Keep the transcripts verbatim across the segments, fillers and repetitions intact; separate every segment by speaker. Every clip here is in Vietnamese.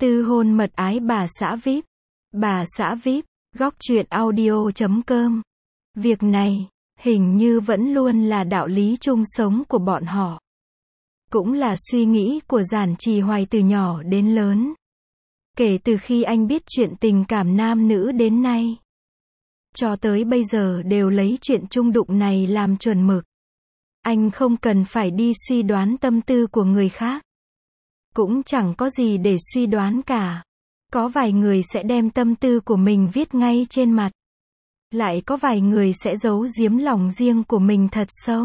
Speaker 1: Tư hôn mật ái bà xã vi ai pi. Bà xã vi ai pi, góc truyện audio chấm com. Việc này, hình như vẫn luôn là đạo lý chung sống của bọn họ. Cũng là suy nghĩ của Giản Trì Hoài từ nhỏ đến lớn. Kể từ khi anh biết chuyện tình cảm nam nữ đến nay, cho tới bây giờ đều lấy chuyện chung đụng này làm chuẩn mực. Anh không cần phải đi suy đoán tâm tư của người khác. Cũng chẳng có gì để suy đoán cả. Có vài người sẽ đem tâm tư của mình viết ngay trên mặt. Lại có vài người sẽ giấu giếm lòng riêng của mình thật sâu.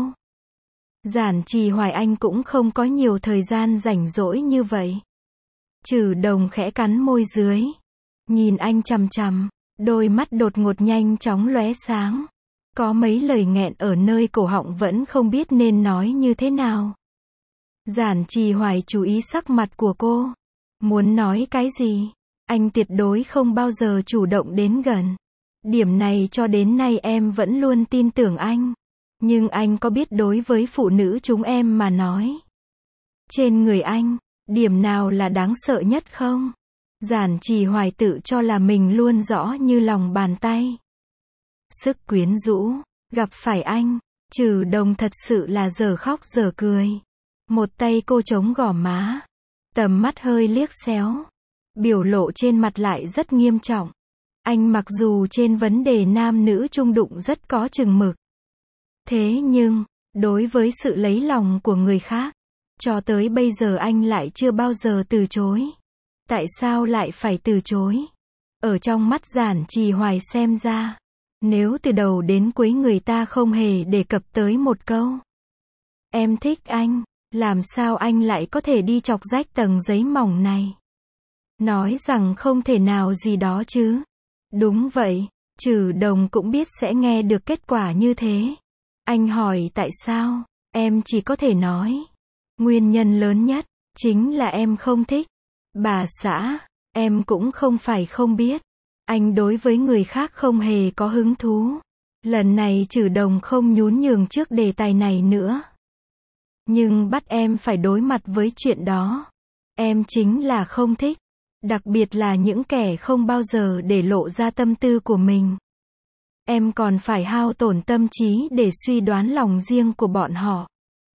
Speaker 1: Giản Trì Hoài anh cũng không có nhiều thời gian rảnh rỗi như vậy. Trừ Đồng khẽ cắn môi dưới. Nhìn anh chằm chằm, đôi mắt đột ngột nhanh chóng lóe sáng. Có mấy lời nghẹn ở nơi cổ họng vẫn không biết nên nói như thế nào. Giản Trì Hoài chú ý sắc mặt của cô. Muốn nói cái gì, anh tuyệt đối không bao giờ chủ động đến gần. Điểm này cho đến nay em vẫn luôn tin tưởng anh. Nhưng anh có biết đối với phụ nữ chúng em mà nói, trên người anh, điểm nào là đáng sợ nhất không? Giản Trì Hoài tự cho là mình luôn rõ như lòng bàn tay. Sức quyến rũ, gặp phải anh, Trừ Đồng thật sự là giờ khóc giờ cười. Một tay cô chống gò má, tầm mắt hơi liếc xéo, biểu lộ trên mặt lại rất nghiêm trọng. Anh mặc dù trên vấn đề nam nữ chung đụng rất có chừng mực. Thế nhưng, đối với sự lấy lòng của người khác, cho tới bây giờ anh lại chưa bao giờ từ chối. Tại sao lại phải từ chối? Ở trong mắt Giản Trì Hoài xem ra, nếu từ đầu đến cuối người ta không hề đề cập tới một câu em thích anh, làm sao anh lại có thể đi chọc rách tầng giấy mỏng này? Nói rằng không thể nào gì đó chứ. Đúng vậy, Trừ Đồng cũng biết sẽ nghe được kết quả như thế. Anh hỏi tại sao, em chỉ có thể nói, nguyên nhân lớn nhất, chính là em không thích. Bà xã, em cũng không phải không biết. Anh đối với người khác không hề có hứng thú. Lần này Trừ Đồng không nhún nhường trước đề tài này nữa. Nhưng bắt em phải đối mặt với chuyện đó. Em chính là không thích. Đặc biệt là những kẻ không bao giờ để lộ ra tâm tư của mình. Em còn phải hao tổn tâm trí để suy đoán lòng riêng của bọn họ.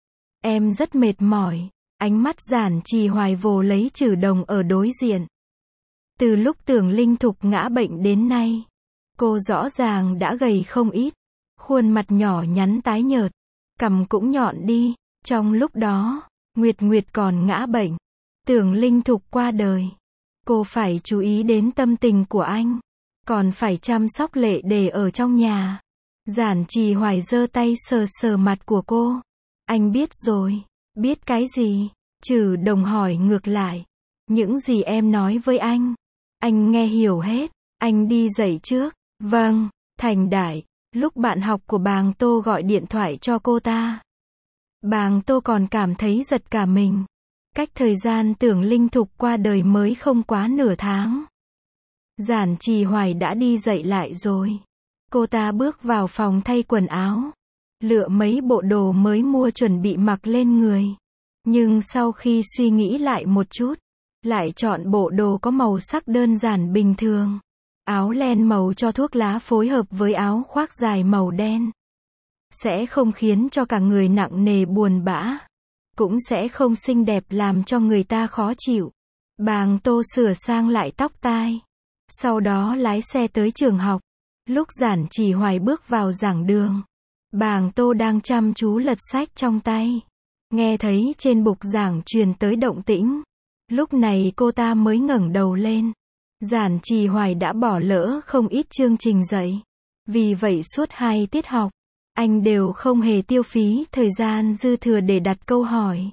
Speaker 1: Em rất mệt mỏi. Ánh mắt Giản Trì Hoài vồ lấy Trừ Đồng ở đối diện. Từ lúc Tưởng Linh Thục ngã bệnh đến nay, cô rõ ràng đã gầy không ít. Khuôn mặt nhỏ nhắn tái nhợt, cằm cũng nhọn đi. Trong lúc đó, Nguyệt Nguyệt còn ngã bệnh. Tưởng Linh Thục qua đời. Cô phải chú ý đến tâm tình của anh. Còn phải chăm sóc Lệ Đề ở trong nhà. Giản Trì Hoài giơ tay sờ sờ mặt của cô. Anh biết rồi. Biết cái gì? Trừ Đồng hỏi ngược lại. Những gì em nói với anh, anh nghe hiểu hết. Anh đi dậy trước. Vâng, Thành Đại. Lúc bạn học của Bàng Tô gọi điện thoại cho cô ta, Bàng Tô còn cảm thấy giật cả mình. Cách thời gian Tưởng Linh Thục qua đời mới không quá nửa tháng. Giản Trì Hoài đã đi dậy lại rồi. Cô ta bước vào phòng thay quần áo, lựa mấy bộ đồ mới mua chuẩn bị mặc lên người. Nhưng sau khi suy nghĩ lại một chút, lại chọn bộ đồ có màu sắc đơn giản bình thường. Áo len màu cho thuốc lá phối hợp với áo khoác dài màu đen. Sẽ không khiến cho cả người nặng nề buồn bã. Cũng sẽ không xinh đẹp làm cho người ta khó chịu. Bàng Tô sửa sang lại tóc tai. Sau đó lái xe tới trường học. Lúc Giản Trì Hoài bước vào giảng đường, Bàng Tô đang chăm chú lật sách trong tay. Nghe thấy trên bục giảng truyền tới động tĩnh. Lúc này cô ta mới ngẩng đầu lên. Giản Trì Hoài đã bỏ lỡ không ít chương trình dạy. Vì vậy suốt hai tiết học, anh đều không hề tiêu phí thời gian dư thừa để đặt câu hỏi.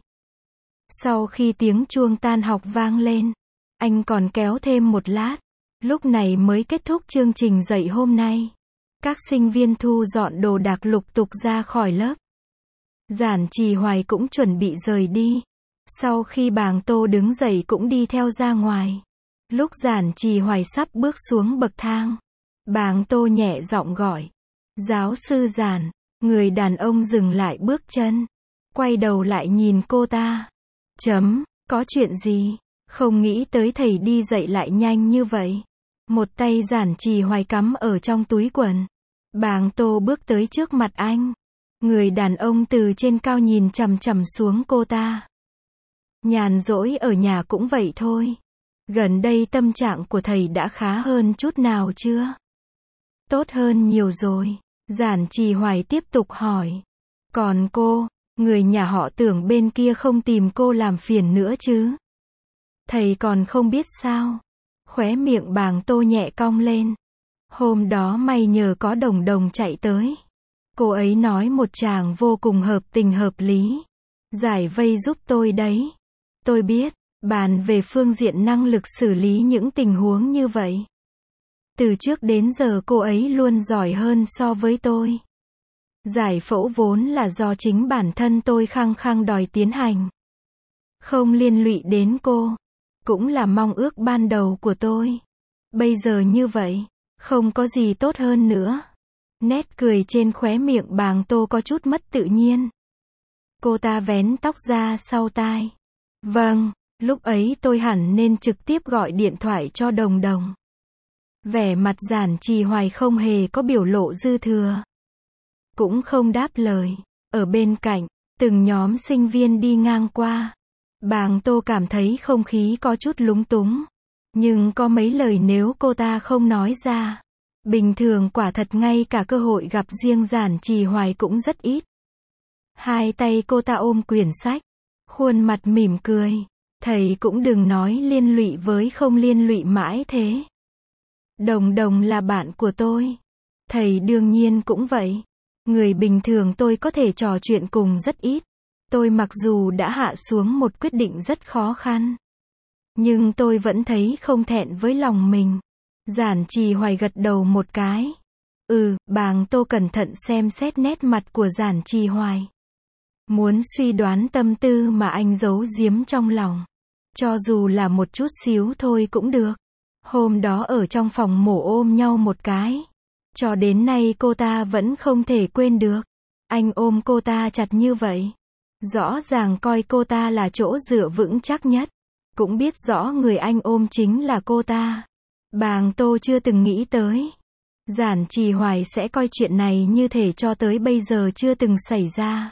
Speaker 1: Sau khi tiếng chuông tan học vang lên, anh còn kéo thêm một lát. Lúc này mới kết thúc chương trình dạy hôm nay. Các sinh viên thu dọn đồ đạc lục tục ra khỏi lớp. Giản Trì Hoài cũng chuẩn bị rời đi. Sau khi Bàng Tô đứng dậy cũng đi theo ra ngoài. Lúc Giản Trì Hoài sắp bước xuống bậc thang, Bàng Tô nhẹ giọng gọi. Giáo sư Giản. Người đàn ông dừng lại bước chân. Quay đầu lại nhìn cô ta. Chấm, có chuyện gì? Không nghĩ tới thầy đi dạy lại nhanh như vậy. Một tay Giản Trì Hoài cắm ở trong túi quần. Bàng Tô bước tới trước mặt anh. Người đàn ông từ trên cao nhìn chằm chằm xuống cô ta. Nhàn rỗi ở nhà cũng vậy thôi. Gần đây tâm trạng của thầy đã khá hơn chút nào chưa? Tốt hơn nhiều rồi. Giản Trì Hoài tiếp tục hỏi. Còn cô, người nhà họ Tưởng bên kia không tìm cô làm phiền nữa chứ? Thầy còn không biết sao? Khóe miệng Bàng Tô nhẹ cong lên. Hôm đó may nhờ có Đồng Đồng chạy tới. Cô ấy nói một chàng vô cùng hợp tình hợp lý. Giải vây giúp tôi đấy. Tôi biết, bàn về phương diện năng lực xử lý những tình huống như vậy. Từ trước đến giờ cô ấy luôn giỏi hơn so với tôi. Giải phẫu vốn là do chính bản thân tôi khăng khăng đòi tiến hành. Không liên lụy đến cô. Cũng là mong ước ban đầu của tôi. Bây giờ như vậy, không có gì tốt hơn nữa. Nét cười trên khóe miệng Bàng Tô có chút mất tự nhiên. Cô ta vén tóc ra sau tai. Vâng, lúc ấy tôi hẳn nên trực tiếp gọi điện thoại cho Đồng Đồng. Vẻ mặt Giản Trì Hoài không hề có biểu lộ dư thừa. Cũng không đáp lời. Ở bên cạnh, từng nhóm sinh viên đi ngang qua. Bàng Tô cảm thấy không khí có chút lúng túng. Nhưng có mấy lời nếu cô ta không nói ra. Bình thường quả thật ngay cả cơ hội gặp riêng Giản Trì Hoài cũng rất ít. Hai tay cô ta ôm quyển sách. Khuôn mặt mỉm cười. Thầy cũng đừng nói liên lụy với không liên lụy mãi thế. Đồng Đồng là bạn của tôi. Thầy đương nhiên cũng vậy. Người bình thường tôi có thể trò chuyện cùng rất ít. Tôi mặc dù đã hạ xuống một quyết định rất khó khăn. Nhưng tôi vẫn thấy không thẹn với lòng mình. Giản Trì Hoài gật đầu một cái. Ừ, Bàng Tô cẩn thận xem xét nét mặt của Giản Trì Hoài. Muốn suy đoán tâm tư mà anh giấu giếm trong lòng. Cho dù là một chút xíu thôi cũng được. Hôm đó ở trong phòng mổ ôm nhau một cái. Cho đến nay cô ta vẫn không thể quên được. Anh ôm cô ta chặt như vậy. Rõ ràng coi cô ta là chỗ dựa vững chắc nhất. Cũng biết rõ người anh ôm chính là cô ta. Bàng Tô chưa từng nghĩ tới. Giản Trì Hoài sẽ coi chuyện này như thể cho tới bây giờ chưa từng xảy ra.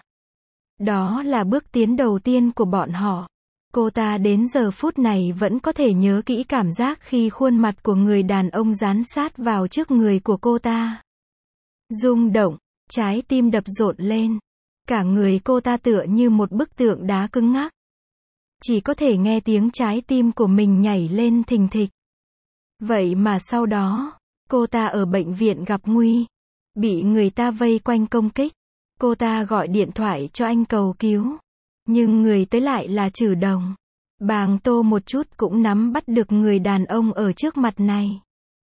Speaker 1: Đó là bước tiến đầu tiên của bọn họ. Cô ta đến giờ phút này vẫn có thể nhớ kỹ cảm giác khi khuôn mặt của người đàn ông dán sát vào trước người của cô ta. Rung động, trái tim đập rộn lên. Cả người cô ta tựa như một bức tượng đá cứng ngắc. Chỉ có thể nghe tiếng trái tim của mình nhảy lên thình thịch. Vậy mà sau đó, cô ta ở bệnh viện gặp nguy. Bị người ta vây quanh công kích. Cô ta gọi điện thoại cho anh cầu cứu. Nhưng người tới lại là Trử Đồng. Bàng Tô một chút cũng nắm bắt được người đàn ông ở trước mặt này.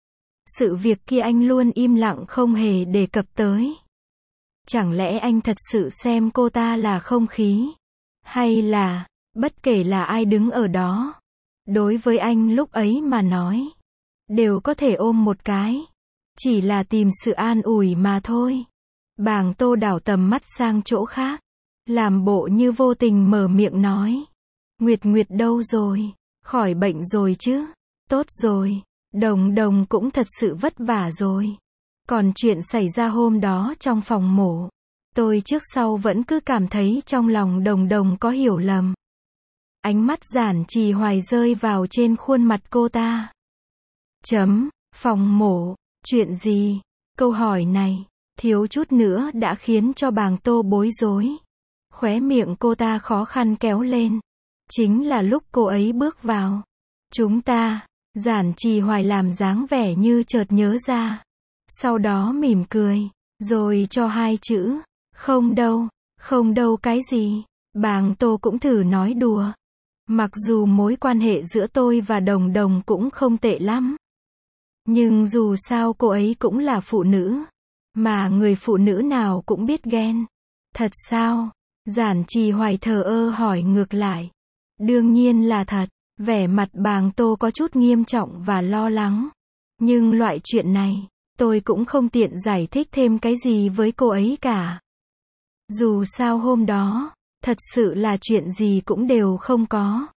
Speaker 1: Sự việc kia anh luôn im lặng không hề đề cập tới. Chẳng lẽ anh thật sự xem cô ta là không khí? Hay là, bất kể là ai đứng ở đó, đối với anh lúc ấy mà nói, đều có thể ôm một cái. Chỉ là tìm sự an ủi mà thôi. Bàng Tô đảo tầm mắt sang chỗ khác. Làm bộ như vô tình mở miệng nói. Nguyệt Nguyệt đâu rồi? Khỏi bệnh rồi chứ? Tốt rồi. Đồng Đồng cũng thật sự vất vả rồi. Còn chuyện xảy ra hôm đó trong phòng mổ. Tôi trước sau vẫn cứ cảm thấy trong lòng Đồng Đồng có hiểu lầm. Ánh mắt Giản Trì Hoài rơi vào trên khuôn mặt cô ta. Chấm, phòng mổ, chuyện gì? Câu hỏi này, thiếu chút nữa đã khiến cho Bàng Tô bối rối. Khóe miệng cô ta khó khăn kéo lên. Chính là lúc cô ấy bước vào. Chúng ta, Giản Trì Hoài làm dáng vẻ như chợt nhớ ra. Sau đó mỉm cười, rồi cho hai chữ. Không đâu, không đâu cái gì. Bàng Tô cũng thử nói đùa. Mặc dù mối quan hệ giữa tôi và Đồng Đồng cũng không tệ lắm. Nhưng dù sao cô ấy cũng là phụ nữ. Mà người phụ nữ nào cũng biết ghen. Thật sao? Giản Trì Hoài thờ ơ hỏi ngược lại. Đương nhiên là thật. Vẻ mặt Bàng Tô có chút nghiêm trọng và lo lắng. Nhưng loại chuyện này, tôi cũng không tiện giải thích thêm cái gì với cô ấy cả. Dù sao hôm đó, thật sự là chuyện gì cũng đều không có.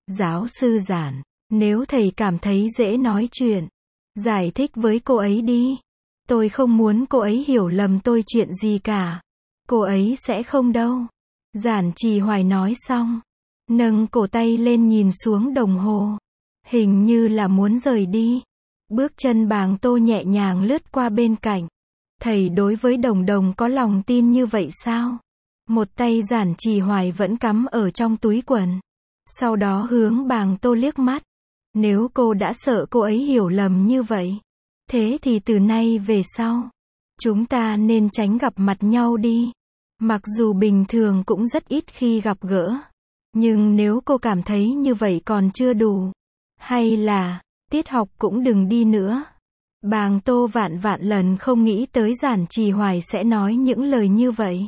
Speaker 1: Giáo sư Giản, nếu thầy cảm thấy dễ nói chuyện, giải thích với cô ấy đi. Tôi không muốn cô ấy hiểu lầm tôi chuyện gì cả. Cô ấy sẽ không đâu. Giản Trì Hoài nói xong, nâng cổ tay lên nhìn xuống đồng hồ. Hình như là muốn rời đi. Bước chân Bàng Tô nhẹ nhàng lướt qua bên cạnh. Thầy đối với Đồng Đồng có lòng tin như vậy sao? Một tay Giản Trì Hoài vẫn cắm ở trong túi quần. Sau đó hướng Bàng Tô liếc mắt. Nếu cô đã sợ cô ấy hiểu lầm như vậy, thế thì từ nay về sau, chúng ta nên tránh gặp mặt nhau đi. Mặc dù bình thường cũng rất ít khi gặp gỡ. Nhưng nếu cô cảm thấy như vậy còn chưa đủ, hay là, tiết học cũng đừng đi nữa. Bàng Tô vạn vạn lần không nghĩ tới Giản Trì Hoài sẽ nói những lời như vậy.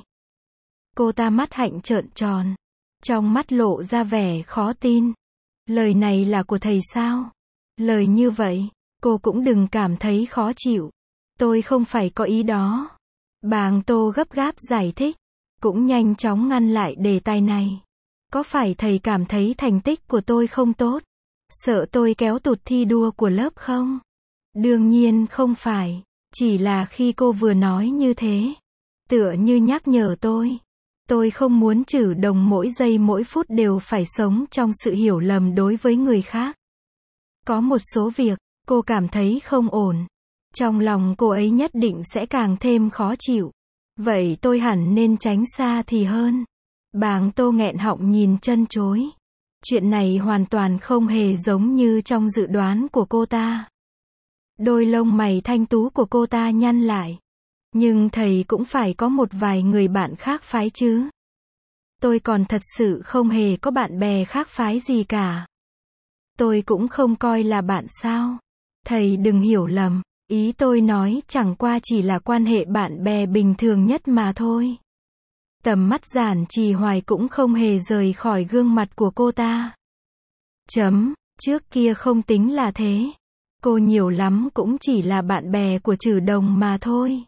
Speaker 1: Cô ta mắt hạnh trợn tròn. Trong mắt lộ ra vẻ khó tin. Lời này là của thầy sao? Lời như vậy, cô cũng đừng cảm thấy khó chịu. Tôi không phải có ý đó. Bàng Tô gấp gáp giải thích, cũng nhanh chóng ngăn lại đề tài này. Có phải thầy cảm thấy thành tích của tôi không tốt? Sợ tôi kéo tụt thi đua của lớp không? Đương nhiên không phải. Chỉ là khi cô vừa nói như thế, tựa như nhắc nhở tôi. Tôi không muốn Trử Đồng mỗi giây mỗi phút đều phải sống trong sự hiểu lầm đối với người khác. Có một số việc, cô cảm thấy không ổn. Trong lòng cô ấy nhất định sẽ càng thêm khó chịu. Vậy tôi hẳn nên tránh xa thì hơn. Bàng Tô nghẹn họng nhìn chân chối. Chuyện này hoàn toàn không hề giống như trong dự đoán của cô ta. Đôi lông mày thanh tú của cô ta nhăn lại. Nhưng thầy cũng phải có một vài người bạn khác phái chứ. Tôi còn thật sự không hề có bạn bè khác phái gì cả. Tôi cũng không coi là bạn sao. Thầy đừng hiểu lầm, ý tôi nói chẳng qua chỉ là quan hệ bạn bè bình thường nhất mà thôi. Tầm mắt Giản Trì Hoài cũng không hề rời khỏi gương mặt của cô ta. Chấm, trước kia không tính là thế. Cô nhiều lắm cũng chỉ là bạn bè của Trử Đồng mà thôi.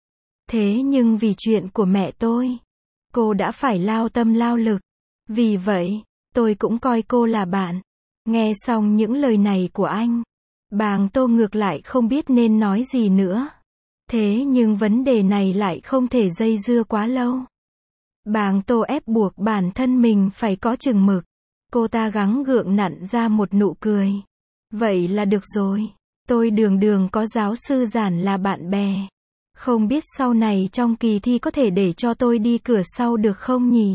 Speaker 1: Thế nhưng vì chuyện của mẹ tôi, cô đã phải lao tâm lao lực. Vì vậy, tôi cũng coi cô là bạn. Nghe xong những lời này của anh, Bàng Tô ngược lại không biết nên nói gì nữa. Thế nhưng vấn đề này lại không thể dây dưa quá lâu. Bàng Tô ép buộc bản thân mình phải có chừng mực. Cô ta gắng gượng nặn ra một nụ cười. Vậy là được rồi. Tôi đường đường có giáo sư Giản là bạn bè. Không biết sau này trong kỳ thi có thể để cho tôi đi cửa sau được không nhỉ?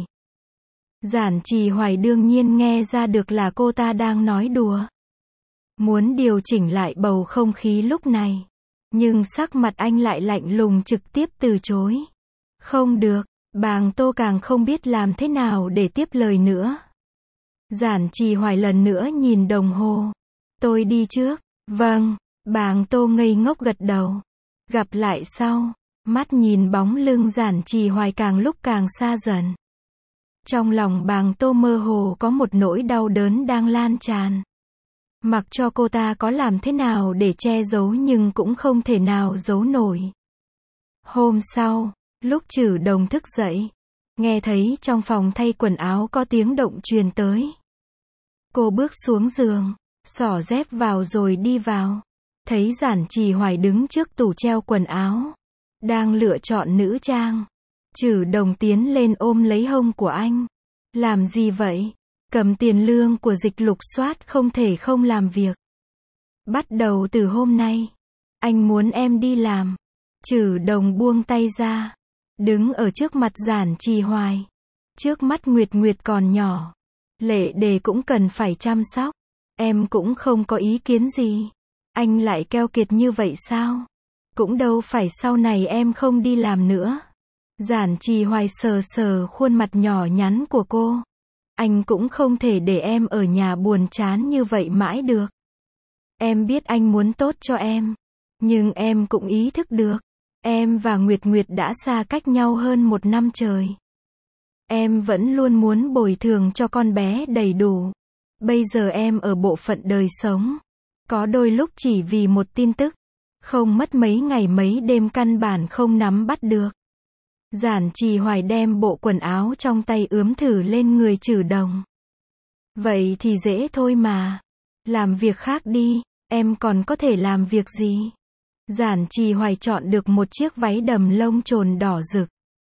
Speaker 1: Giản Trì Hoài đương nhiên nghe ra được là cô ta đang nói đùa. Muốn điều chỉnh lại bầu không khí lúc này. Nhưng sắc mặt anh lại lạnh lùng trực tiếp từ chối. Không được, Bàng Tô càng không biết làm thế nào để tiếp lời nữa. Giản Trì Hoài lần nữa nhìn đồng hồ. Tôi đi trước. Vâng, Bàng Tô ngây ngốc gật đầu. Gặp lại sau. Mắt nhìn bóng lưng Giản Trì Hoài càng lúc càng xa dần. Trong lòng Bàng Tô mơ hồ có một nỗi đau đớn đang lan tràn. Mặc cho cô ta có làm thế nào để che giấu nhưng cũng không thể nào giấu nổi. Hôm sau, lúc Trử Đồng thức dậy, nghe thấy trong phòng thay quần áo có tiếng động truyền tới. Cô bước xuống giường, xỏ dép vào rồi đi vào. Thấy Giản Trì Hoài đứng trước tủ treo quần áo, đang lựa chọn nữ trang. Trử Đồng tiến lên ôm lấy hông của anh. Làm gì vậy? Cầm tiền lương của Dịch Lục Soát không thể không làm việc. Bắt đầu từ hôm nay, anh muốn em đi làm. Trử Đồng buông tay ra, đứng ở trước mặt Giản Trì Hoài. Trước mắt Nguyệt Nguyệt còn nhỏ, Lệ Đề cũng cần phải chăm sóc. Em cũng không có ý kiến gì. Anh lại keo kiệt như vậy sao? Cũng đâu phải sau này em không đi làm nữa. Giản Trì Hoài sờ sờ khuôn mặt nhỏ nhắn của cô. Anh cũng không thể để em ở nhà buồn chán như vậy mãi được. Em biết anh muốn tốt cho em. Nhưng em cũng ý thức được. Em và Nguyệt Nguyệt đã xa cách nhau hơn một năm trời. Em vẫn luôn muốn bồi thường cho con bé đầy đủ. Bây giờ em ở bộ phận đời sống. Có đôi lúc chỉ vì một tin tức. Không mất mấy ngày mấy đêm căn bản không nắm bắt được. Giản Trì Hoài đem bộ quần áo trong tay ướm thử lên người Trử Đồng. Vậy thì dễ thôi mà. Làm việc khác đi, em còn có thể làm việc gì? Giản Trì Hoài chọn được một chiếc váy đầm lông trồn đỏ rực.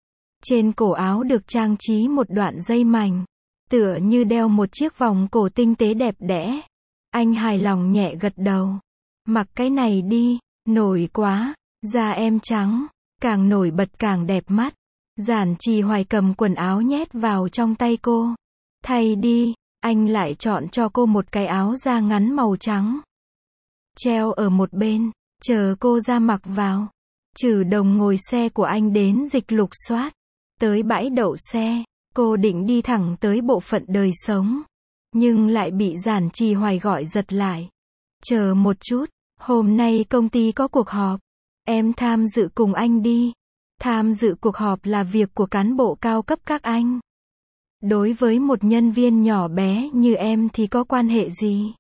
Speaker 1: Trên cổ áo được trang trí một đoạn dây mảnh, tựa như đeo một chiếc vòng cổ tinh tế đẹp đẽ. Anh hài lòng nhẹ gật đầu. Mặc cái này đi, nổi quá, da em trắng, càng nổi bật càng đẹp mắt. Giản Trì Hoài cầm quần áo nhét vào trong tay cô. Thay đi, anh lại chọn cho cô một cái áo da ngắn màu trắng. Treo ở một bên, chờ cô ra mặc vào. Trừ Đồng ngồi xe của anh đến dịch lục soát. Tới bãi đậu xe, cô định đi thẳng tới bộ phận đời sống. Nhưng lại bị Giản Trì Hoài gọi giật lại. Chờ một chút, hôm nay công ty có cuộc họp. Em tham dự cùng anh đi. Tham dự cuộc họp là việc của cán bộ cao cấp các anh. Đối với một nhân viên nhỏ bé như em thì có quan hệ gì?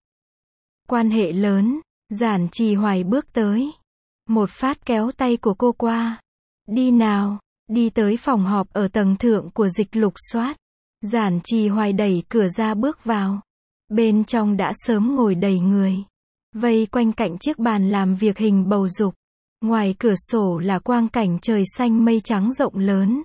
Speaker 1: Quan hệ lớn. Giản Trì Hoài bước tới. Một phát kéo tay của cô qua. Đi nào, đi tới phòng họp ở tầng thượng của dịch lục soát. Giản Trì Hoài đẩy cửa ra bước vào. Bên trong đã sớm ngồi đầy người. Vây quanh cạnh chiếc bàn làm việc hình bầu dục. Ngoài cửa sổ là quang cảnh trời xanh mây trắng rộng lớn.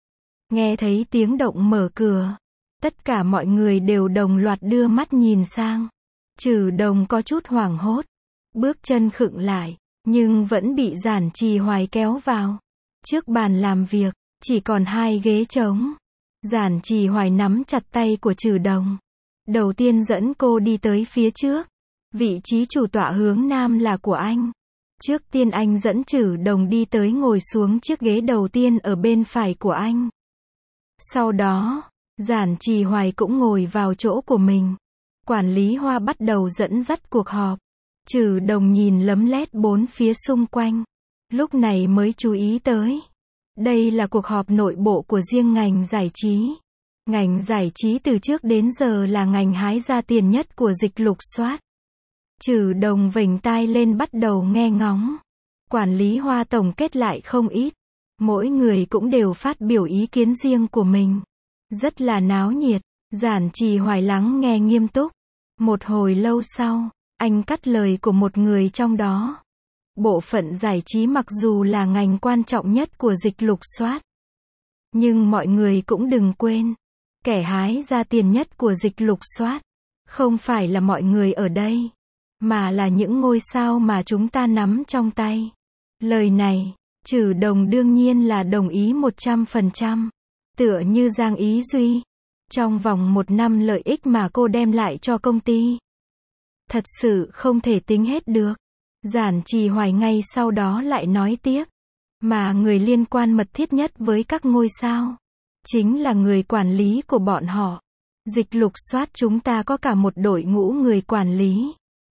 Speaker 1: Nghe thấy tiếng động mở cửa. Tất cả mọi người đều đồng loạt đưa mắt nhìn sang. Trừ Đồng có chút hoảng hốt. Bước chân khựng lại, nhưng vẫn bị Giản Trì Hoài kéo vào. Trước bàn làm việc, chỉ còn hai ghế trống. Giản Trì Hoài nắm chặt tay của Trừ Đồng. Đầu tiên dẫn cô đi tới phía trước. Vị trí chủ tọa hướng nam là của anh. Trước tiên anh dẫn Trừ Đồng đi tới ngồi xuống chiếc ghế đầu tiên ở bên phải của anh. Sau đó, Giản Trì Hoài cũng ngồi vào chỗ của mình. Quản lý Hoa bắt đầu dẫn dắt cuộc họp. Trừ Đồng nhìn lấm lét bốn phía xung quanh. Lúc này mới chú ý tới. Đây là cuộc họp nội bộ của riêng ngành giải trí. Ngành giải trí từ trước đến giờ là ngành hái ra tiền nhất của dịch lục soát. Trừ Đồng vểnh tai lên bắt đầu nghe ngóng. Quản lý Hoa tổng kết lại không ít. Mỗi người cũng đều phát biểu ý kiến riêng của mình. Rất là náo nhiệt. Giản Trì Hoài lắng nghe nghiêm túc. Một hồi lâu sau, anh cắt lời của một người trong đó. Bộ phận giải trí mặc dù là ngành quan trọng nhất của dịch lục soát. Nhưng mọi người cũng đừng quên. Kẻ hái ra tiền nhất của dịch lục soát. Không phải là mọi người ở đây. Mà là những ngôi sao mà chúng ta nắm trong tay. Lời này, Trừ Đồng đương nhiên là đồng ý một trăm phần trăm. Tựa như Giang Ý Duy. Trong vòng một năm lợi ích mà cô đem lại cho công ty. Thật sự không thể tính hết được. Giản Trì Hoài ngay sau đó lại nói tiếp. Mà người liên quan mật thiết nhất với các ngôi sao. Chính là người quản lý của bọn họ. Dịch lục soát chúng ta có cả một đội ngũ người quản lý.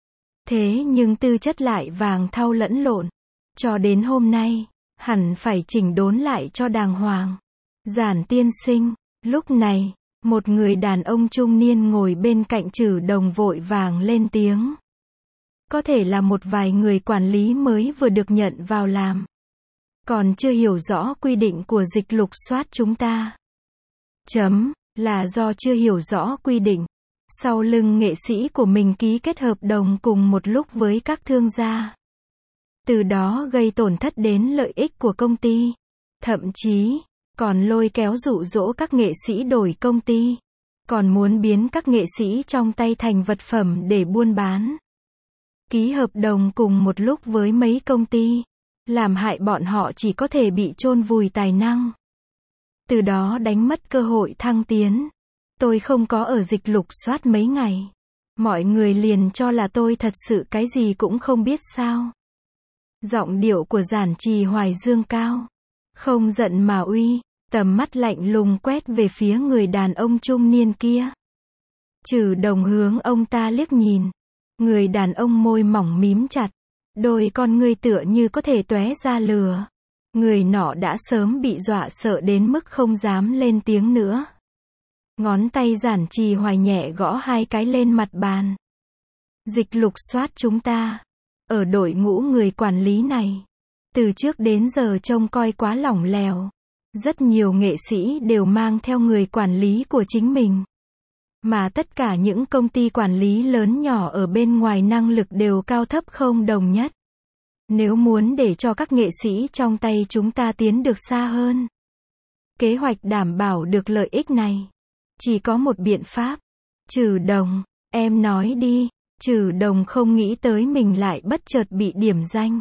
Speaker 1: Thế nhưng tư chất lại vàng thau lẫn lộn. Cho đến hôm nay, hẳn phải chỉnh đốn lại cho đàng hoàng. Giản tiên sinh, lúc này, một người đàn ông trung niên ngồi bên cạnh Trừ Đồng vội vàng lên tiếng. Có thể là một vài người quản lý mới vừa được nhận vào làm. Còn chưa hiểu rõ quy định của dịch lục soát chúng ta. Chấm, là do chưa hiểu rõ quy định. Sau lưng nghệ sĩ của mình ký kết hợp đồng cùng một lúc với các thương gia. Từ đó gây tổn thất đến lợi ích của công ty. Thậm chí, còn lôi kéo dụ dỗ các nghệ sĩ đổi công ty. Còn muốn biến các nghệ sĩ trong tay thành vật phẩm để buôn bán. Ký hợp đồng cùng một lúc với mấy công ty. Làm hại bọn họ chỉ có thể bị chôn vùi tài năng. Từ đó đánh mất cơ hội thăng tiến. Tôi không có ở dịch lục soát mấy ngày. Mọi người liền cho là tôi thật sự cái gì cũng không biết sao. Giọng điệu của Giản Trì Hoài dương cao. Không giận mà uy, tầm mắt lạnh lùng quét về phía người đàn ông trung niên kia. Trừ Đồng hướng ông ta liếc nhìn. Người đàn ông môi mỏng mím chặt. Đôi con ngươi tựa như có thể tóe ra lửa. Người nọ đã sớm bị dọa sợ đến mức không dám lên tiếng nữa. Ngón tay Giản Trì Hoài nhẹ gõ hai cái lên mặt bàn. Dịch lục soát chúng ta. Ở đội ngũ người quản lý này. Từ trước đến giờ trông coi quá lỏng lẻo. Rất nhiều nghệ sĩ đều mang theo người quản lý của chính mình. Mà tất cả những công ty quản lý lớn nhỏ ở bên ngoài năng lực đều cao thấp không đồng nhất. Nếu muốn để cho các nghệ sĩ trong tay chúng ta tiến được xa hơn, kế hoạch đảm bảo được lợi ích này, chỉ có một biện pháp. Trừ Đồng, em nói đi. Trừ Đồng không nghĩ tới mình lại bất chợt bị điểm danh.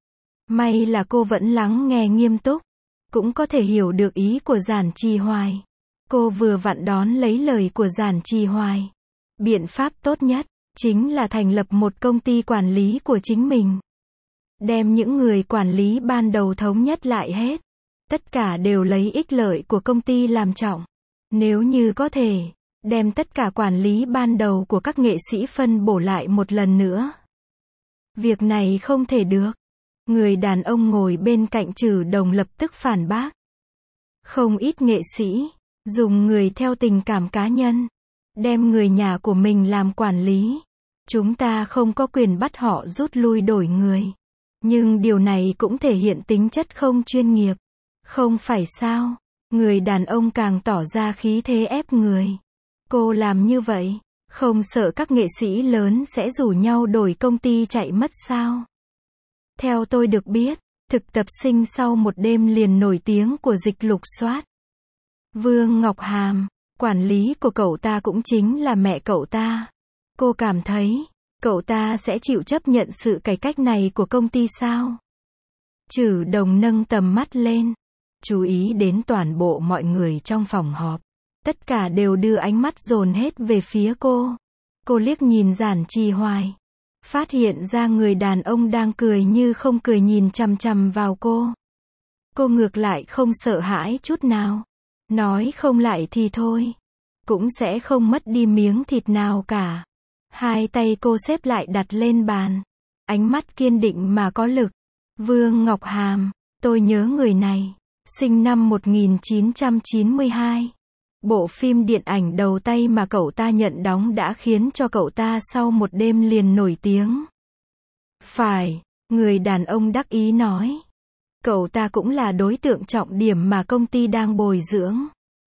Speaker 1: May là cô vẫn lắng nghe nghiêm túc, cũng có thể hiểu được ý của Giản Trì Hoài. Cô vừa vặn đón lấy lời của Giản Trì Hoài. Biện pháp tốt nhất, chính là thành lập một công ty quản lý của chính mình. Đem những người quản lý ban đầu thống nhất lại hết. Tất cả đều lấy ích lợi của công ty làm trọng. Nếu như có thể, đem tất cả quản lý ban đầu của các nghệ sĩ phân bổ lại một lần nữa. Việc này không thể được. Người đàn ông ngồi bên cạnh Trừ Đồng lập tức phản bác. Không ít nghệ sĩ dùng người theo tình cảm cá nhân, đem người nhà của mình làm quản lý. Chúng ta không có quyền bắt họ rút lui đổi người. Nhưng điều này cũng thể hiện tính chất không chuyên nghiệp. Không phải sao? Người đàn ông càng tỏ ra khí thế ép người. Cô làm như vậy, không sợ các nghệ sĩ lớn sẽ rủ nhau đổi công ty chạy mất sao? Theo tôi được biết, thực tập sinh sau một đêm liền nổi tiếng của dịch lục soát. Vương Ngọc Hàm, quản lý của cậu ta cũng chính là mẹ cậu ta. Cô cảm thấy, cậu ta sẽ chịu chấp nhận sự cải cách này của công ty sao? Trừ Đồng nâng tầm mắt lên, chú ý đến toàn bộ mọi người trong phòng họp. Tất cả đều đưa ánh mắt dồn hết về phía cô. Cô liếc nhìn Giản Trì Hoài, phát hiện ra người đàn ông đang cười như không cười nhìn chằm chằm vào cô. Cô ngược lại không sợ hãi chút nào. Nói không lại thì thôi, cũng sẽ không mất đi miếng thịt nào cả. Hai tay cô xếp lại đặt lên bàn, ánh mắt kiên định mà có lực. Vương Ngọc Hàm, tôi nhớ người này, sinh năm một nghìn chín trăm chín mươi hai. Bộ phim điện ảnh đầu tay mà cậu ta nhận đóng đã khiến cho cậu ta sau một đêm liền nổi tiếng. Phải, người đàn ông đắc ý nói. Cậu ta cũng là đối tượng trọng điểm mà công ty đang bồi dưỡng.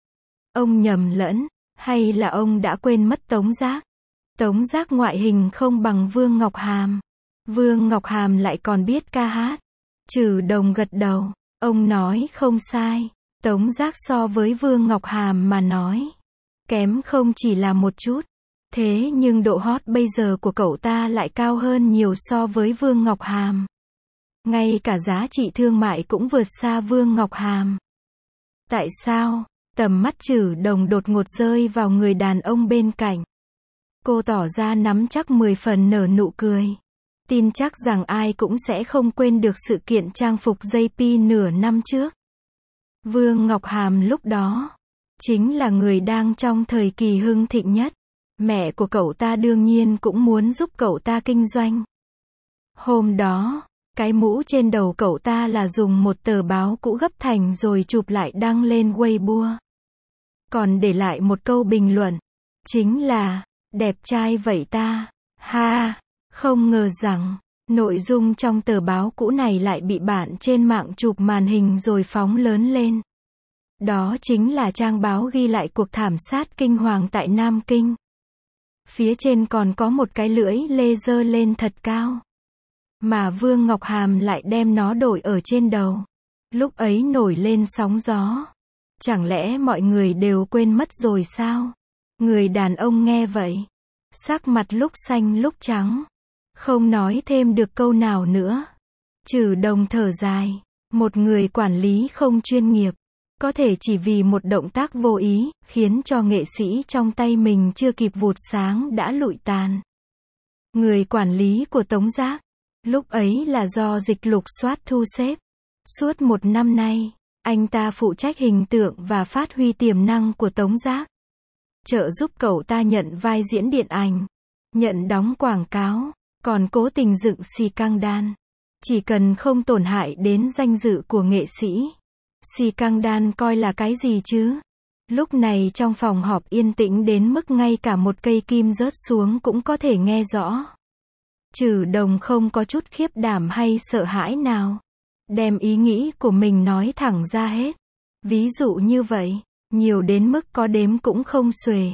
Speaker 1: Ông nhầm lẫn, hay là ông đã quên mất Tống Giác? Tống Giác ngoại hình không bằng Vương Ngọc Hàm. Vương Ngọc Hàm lại còn biết ca hát. Trừ Đồng gật đầu, ông nói không sai. Tống Giác so với Vương Ngọc Hàm mà nói, kém không chỉ là một chút. Thế nhưng độ hot bây giờ của cậu ta lại cao hơn nhiều so với Vương Ngọc Hàm. Ngay cả giá trị thương mại cũng vượt xa Vương Ngọc Hàm. Tại sao? Tầm mắt Trừ Đồng đột ngột rơi vào người đàn ông bên cạnh. Cô tỏ ra nắm chắc mười phần nở nụ cười. Tin chắc rằng ai cũng sẽ không quên được sự kiện trang phục gi pê nửa năm trước. Vương Ngọc Hàm lúc đó, chính là người đang trong thời kỳ hưng thịnh nhất. Mẹ của cậu ta đương nhiên cũng muốn giúp cậu ta kinh doanh. Hôm đó, cái mũ trên đầu cậu ta là dùng một tờ báo cũ gấp thành rồi chụp lại đăng lên Weibo. Còn để lại một câu bình luận, chính là, đẹp trai vậy ta, ha, không ngờ rằng, nội dung trong tờ báo cũ này lại bị bạn trên mạng chụp màn hình rồi phóng lớn lên. Đó chính là trang báo ghi lại cuộc thảm sát kinh hoàng tại Nam Kinh. Phía trên còn có một cái lưỡi lê giơ lên thật cao. Mà Vương Ngọc Hàm lại đem nó đội ở trên đầu. Lúc ấy nổi lên sóng gió. Chẳng lẽ mọi người đều quên mất rồi sao? Người đàn ông nghe vậy, sắc mặt lúc xanh lúc trắng, không nói thêm được câu nào nữa. Trừ Đồng thở dài, một người quản lý không chuyên nghiệp, có thể chỉ vì một động tác vô ý, khiến cho nghệ sĩ trong tay mình chưa kịp vụt sáng đã lụi tàn. Người quản lý của Tống Giác, lúc ấy là do dịch lục soát thu xếp. Suốt một năm nay, anh ta phụ trách hình tượng và phát huy tiềm năng của Tống Giác. Trợ giúp cậu ta nhận vai diễn điện ảnh, nhận đóng quảng cáo, còn cố tình dựng scandal. Chỉ cần không tổn hại đến danh dự của nghệ sĩ. Scandal coi là cái gì chứ? Lúc này trong phòng họp yên tĩnh đến mức ngay cả một cây kim rớt xuống cũng có thể nghe rõ. Trừ Đồng không có chút khiếp đảm hay sợ hãi nào. Đem ý nghĩ của mình nói thẳng ra hết. Ví dụ như vậy, nhiều đến mức có đếm cũng không xuể.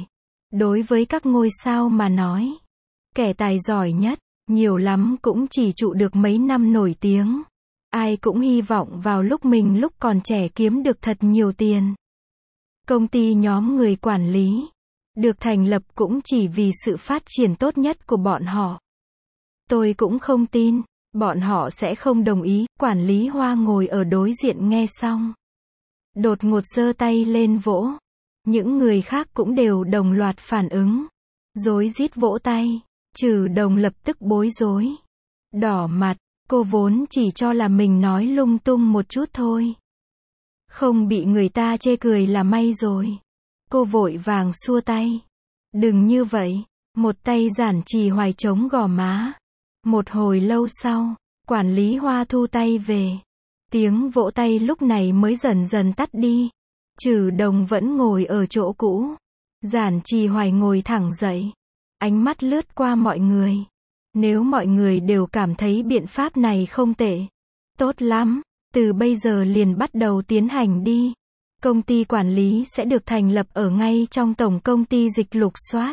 Speaker 1: Đối với các ngôi sao mà nói, kẻ tài giỏi nhất, nhiều lắm cũng chỉ trụ được mấy năm nổi tiếng. Ai cũng hy vọng vào lúc mình lúc còn trẻ kiếm được thật nhiều tiền. Công ty nhóm người quản lý được thành lập cũng chỉ vì sự phát triển tốt nhất của bọn họ. Tôi cũng không tin bọn họ sẽ không đồng ý. Quản lý Hoa ngồi ở đối diện nghe xong, đột ngột giơ tay lên vỗ. Những người khác cũng đều đồng loạt phản ứng, rối rít vỗ tay. Trừ Đồng lập tức bối rối, đỏ mặt. Cô vốn chỉ cho là mình nói lung tung một chút thôi, không bị người ta chê cười là may rồi. Cô vội vàng xua tay. Đừng như vậy. Một tay Giản Trì Hoài chống gò má. Một hồi lâu sau, quản lý Hoa thu tay về. Tiếng vỗ tay lúc này mới dần dần tắt đi. Trừ Đồng vẫn ngồi ở chỗ cũ. Giản Trì Hoài ngồi thẳng dậy, ánh mắt lướt qua mọi người. Nếu mọi người đều cảm thấy biện pháp này không tệ, tốt lắm, từ bây giờ liền bắt đầu tiến hành đi. Công ty quản lý sẽ được thành lập ở ngay trong tổng công ty dịch lục soát.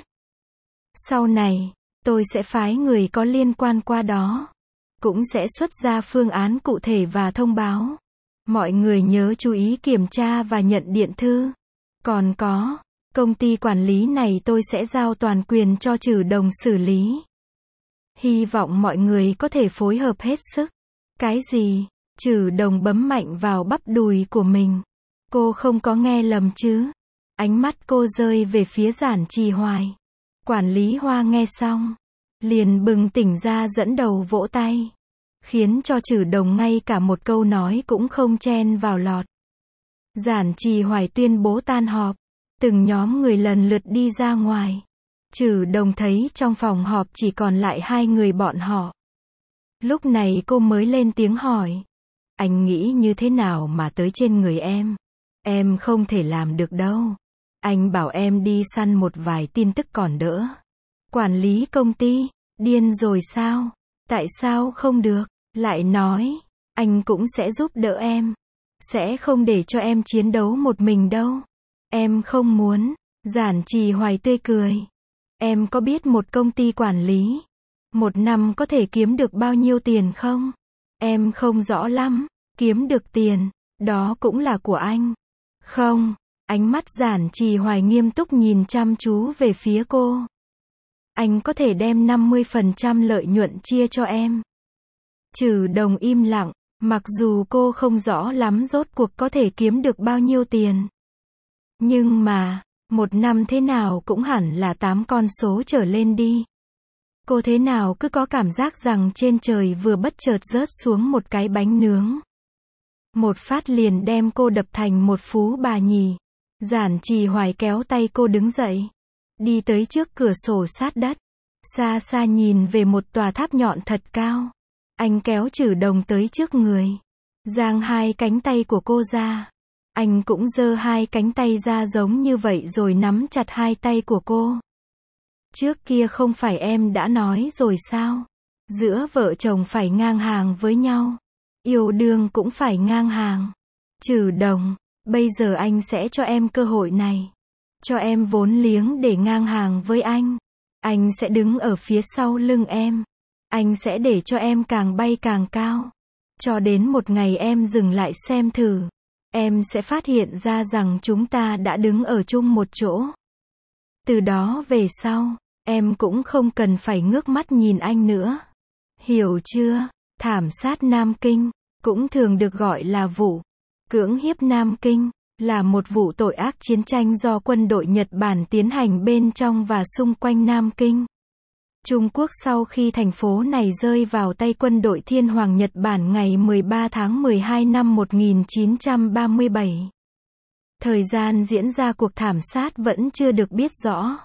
Speaker 1: Sau này, tôi sẽ phái người có liên quan qua đó, cũng sẽ xuất ra phương án cụ thể và thông báo. Mọi người nhớ chú ý kiểm tra và nhận điện thư. Còn có, công ty quản lý này tôi sẽ giao toàn quyền cho Trừ Đồng xử lý. Hy vọng mọi người có thể phối hợp hết sức. Cái gì? Trừ Đồng bấm mạnh vào bắp đùi của mình. Cô không có nghe lầm chứ? Ánh mắt cô rơi về phía Giản Trì Hoài. Quản lý Hoa nghe xong, liền bừng tỉnh ra dẫn đầu vỗ tay, khiến cho Trừ Đồng ngay cả một câu nói cũng không chen vào lọt. Giản Trì Hoài tuyên bố tan họp. Từng nhóm người lần lượt đi ra ngoài. Trừ Đồng thấy trong phòng họp chỉ còn lại hai người bọn họ. Lúc này cô mới lên tiếng hỏi. Anh nghĩ như thế nào mà tới trên người em? Em không thể làm được đâu. Anh bảo em đi săn một vài tin tức còn đỡ. Quản lý công ty, điên rồi sao? Tại sao không được? Lại nói, anh cũng sẽ giúp đỡ em. Sẽ không để cho em chiến đấu một mình đâu. Em không muốn. Giản Trì Hoài tươi cười. Em có biết một công ty quản lý một năm có thể kiếm được bao nhiêu tiền không? Em không rõ lắm. Kiếm được tiền, đó cũng là của anh. Không. Ánh mắt Giản Trì Hoài nghiêm túc nhìn chăm chú về phía cô. Anh có thể đem năm mươi phần trăm lợi nhuận chia cho em. Trừ Đồng im lặng, mặc dù cô không rõ lắm rốt cuộc có thể kiếm được bao nhiêu tiền. Nhưng mà, một năm thế nào cũng hẳn là tám con số trở lên đi. Cô thế nào cứ có cảm giác rằng trên trời vừa bất chợt rớt xuống một cái bánh nướng. Một phát liền đem cô đập thành một phú bà nhì. Giản Trì Hoài kéo tay cô đứng dậy, đi tới trước cửa sổ sát đất, xa xa nhìn về một tòa tháp nhọn thật cao. Anh kéo Trừ Đồng tới trước người, giang hai cánh tay của cô ra. Anh cũng giơ hai cánh tay ra giống như vậy rồi nắm chặt hai tay của cô. Trước kia không phải em đã nói rồi sao? Giữa vợ chồng phải ngang hàng với nhau. Yêu đương cũng phải ngang hàng. Trừ Đồng, bây giờ anh sẽ cho em cơ hội này. Cho em vốn liếng để ngang hàng với anh. Anh sẽ đứng ở phía sau lưng em. Anh sẽ để cho em càng bay càng cao. Cho đến một ngày em dừng lại xem thử. Em sẽ phát hiện ra rằng chúng ta đã đứng ở chung một chỗ. Từ đó về sau, em cũng không cần phải ngước mắt nhìn anh nữa. Hiểu chưa? Thảm sát Nam Kinh, cũng thường được gọi là vụ cưỡng hiếp Nam Kinh, là một vụ tội ác chiến tranh do quân đội Nhật Bản tiến hành bên trong và xung quanh Nam Kinh, Trung Quốc sau khi thành phố này rơi vào tay quân đội Thiên Hoàng Nhật Bản ngày mười ba tháng mười hai năm một nghìn chín trăm ba mươi bảy. Thời gian diễn ra cuộc thảm sát vẫn chưa được biết rõ.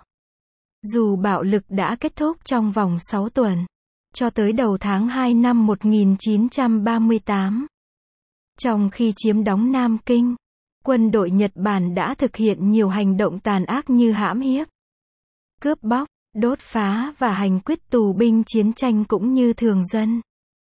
Speaker 1: Dù bạo lực đã kết thúc trong vòng sáu tuần, cho tới đầu tháng hai năm một nghìn chín trăm ba mươi tám. Trong khi chiếm đóng Nam Kinh, quân đội Nhật Bản đã thực hiện nhiều hành động tàn ác như hãm hiếp, cướp bóc, đốt phá và hành quyết tù binh chiến tranh cũng như thường dân.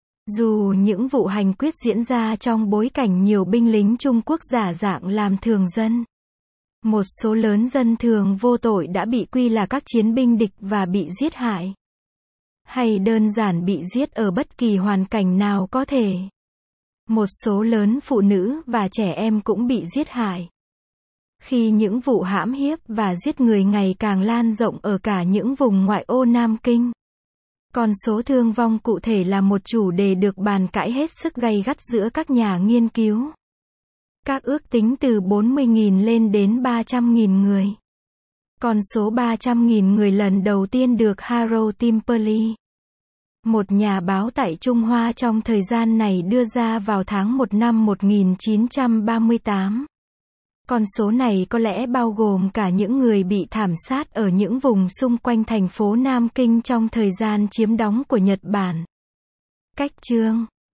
Speaker 1: Dù những vụ hành quyết diễn ra trong bối cảnh nhiều binh lính Trung Quốc giả dạng làm thường dân, Một số lớn dân thường vô tội đã bị quy là các chiến binh địch và bị giết hại. Hay đơn giản bị giết ở bất kỳ hoàn cảnh nào có thể. Một số lớn phụ nữ và trẻ em cũng bị giết hại. Khi những vụ hãm hiếp và giết người ngày càng lan rộng ở cả những vùng ngoại ô Nam Kinh. Con số thương vong cụ thể là một chủ đề được bàn cãi hết sức gay gắt giữa các nhà nghiên cứu. Các ước tính từ bốn mươi nghìn lên đến ba trăm nghìn người. Con số ba trăm nghìn người lần đầu tiên được Harold Timperley, một nhà báo tại Trung Hoa trong thời gian này đưa ra vào tháng một năm một nghìn chín trăm ba mươi tám. Con số này có lẽ bao gồm cả những người bị thảm sát ở những vùng xung quanh thành phố Nam Kinh trong thời gian chiếm đóng của Nhật Bản. Cách chương